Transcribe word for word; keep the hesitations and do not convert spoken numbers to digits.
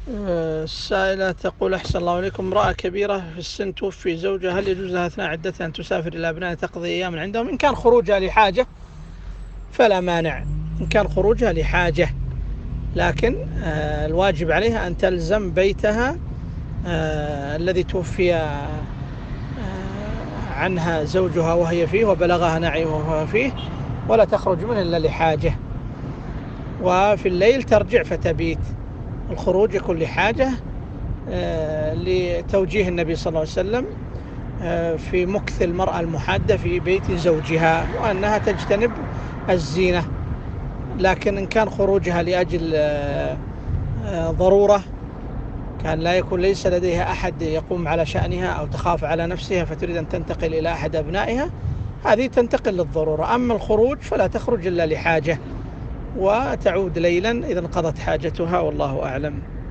آه، السائلة تقول: أحسن الله إليكم، امرأة كبيرة في السن توفي زوجها، هل يجوز لها أثناء عدتها أن تسافر إلى أبنائها تقضي أيام عندهم؟ إن كان خروجها لحاجة فلا مانع، إن كان خروجها لحاجة، لكن آه، الواجب عليها أن تلزم بيتها آه، الذي توفي آه، عنها زوجها وهي فيه وبلغها نعيه وهو فيه، ولا تخرج منه إلا لحاجة، وفي الليل ترجع فتبيت. الخروج يكون لحاجة آه، لتوجيه النبي صلى الله عليه وسلم آه، في مكث المرأة المحادة في بيت زوجها، وأنها تجتنب الزينة. لكن إن كان خروجها لأجل آه، آه، ضرورة، كان لا يكون ليس لديها أحد يقوم على شأنها أو تخاف على نفسها فتريد أن تنتقل إلى أحد أبنائها، هذه تنتقل للضرورة. أما الخروج فلا تخرج إلا لحاجة، وتعود ليلا إذا انقضت حاجتها، والله أعلم.